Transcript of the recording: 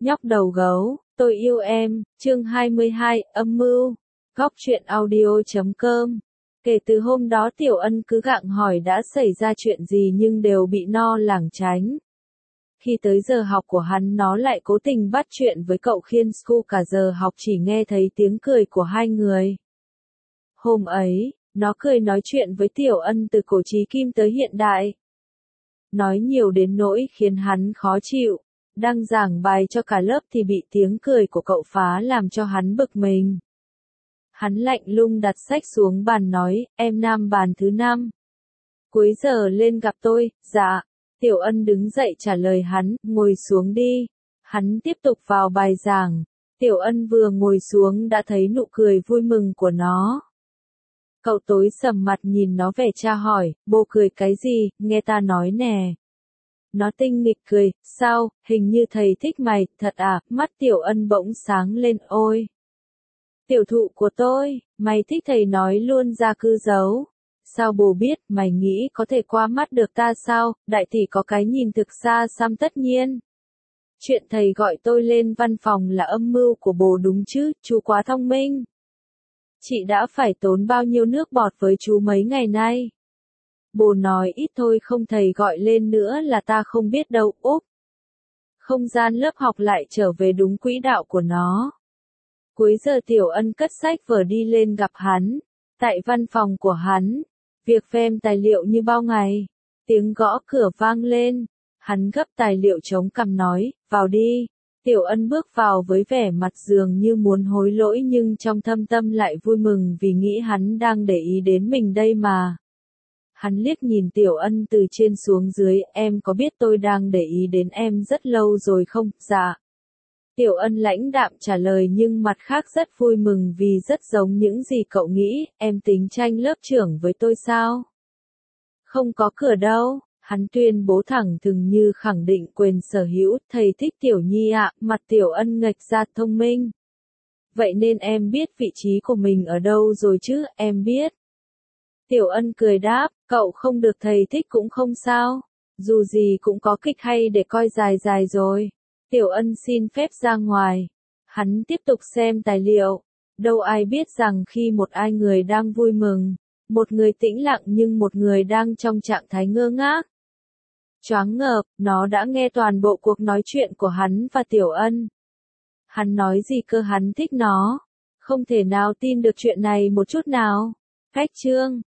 Nhóc đầu gấu, tôi yêu em, chương 22, âm mưu. Góc truyện audio.com. Kể từ hôm đó Tiểu Ân cứ gặng hỏi đã xảy ra chuyện gì nhưng đều bị no lảng tránh. Khi tới giờ học của hắn nó lại cố tình bắt chuyện với cậu Khiên Sku, cả giờ học chỉ nghe thấy tiếng cười của hai người. Hôm ấy, nó cười nói chuyện với Tiểu Ân từ cổ chí kim tới hiện đại. Nói nhiều đến nỗi khiến hắn khó chịu. Đang giảng bài cho cả lớp thì bị tiếng cười của cậu phá làm cho hắn bực mình. Hắn lạnh lùng đặt sách xuống bàn nói, em nam bàn thứ 5. Cuối giờ lên gặp tôi, dạ. Tiểu Ân đứng dậy trả lời hắn, ngồi xuống đi. Hắn tiếp tục vào bài giảng. Tiểu Ân vừa ngồi xuống đã thấy nụ cười vui mừng của nó. Cậu tối sầm mặt nhìn nó vẻ tra hỏi, bồ cười cái gì, nghe ta nói nè. Nó tinh nghịch cười, sao, hình như thầy thích mày, thật à, mắt Tiểu Ân bỗng sáng lên, ôi. Tiểu thụ của tôi, mày thích thầy nói luôn ra cứ giấu. Sao bồ biết, mày nghĩ có thể qua mắt được ta sao, đại tỷ có cái nhìn thực xa xăm tất nhiên. Chuyện thầy gọi tôi lên văn phòng là âm mưu của bồ đúng chứ, chú quá thông minh. Chị đã phải tốn bao nhiêu nước bọt với chú mấy ngày nay. Bồ nói ít thôi không thầy gọi lên nữa là ta không biết đâu, úp. Không gian lớp học lại trở về đúng quỹ đạo của nó. Cuối giờ Tiểu Ân cất sách vở đi lên gặp hắn. Tại văn phòng của hắn, việc phêm tài liệu như bao ngày. Tiếng gõ cửa vang lên. Hắn gấp tài liệu chống cằm nói, vào đi. Tiểu Ân bước vào với vẻ mặt dường như muốn hối lỗi nhưng trong thâm tâm lại vui mừng vì nghĩ hắn đang để ý đến mình đây mà. Hắn liếc nhìn Tiểu Ân từ trên xuống dưới, em có biết tôi đang để ý đến em rất lâu rồi không? Dạ. Tiểu Ân lãnh đạm trả lời nhưng mặt khác rất vui mừng vì rất giống những gì cậu nghĩ, em tính tranh lớp trưởng với tôi sao? Không có cửa đâu, hắn tuyên bố thẳng thừng như khẳng định quyền sở hữu, thầy thích Tiểu Nhi ạ, mặt Tiểu Ân nghệch ra thông minh. Vậy nên em biết vị trí của mình ở đâu rồi chứ, em biết. Tiểu Ân cười đáp, cậu không được thầy thích cũng không sao. Dù gì cũng có kịch hay để coi dài dài rồi. Tiểu Ân xin phép ra ngoài. Hắn tiếp tục xem tài liệu. Đâu ai biết rằng khi một ai người đang vui mừng, một người tĩnh lặng nhưng một người đang trong trạng thái ngơ ngác. Choáng ngợp, nó đã nghe toàn bộ cuộc nói chuyện của hắn và Tiểu Ân. Hắn nói gì cơ, hắn thích nó. Không thể nào tin được chuyện này một chút nào. Cách chương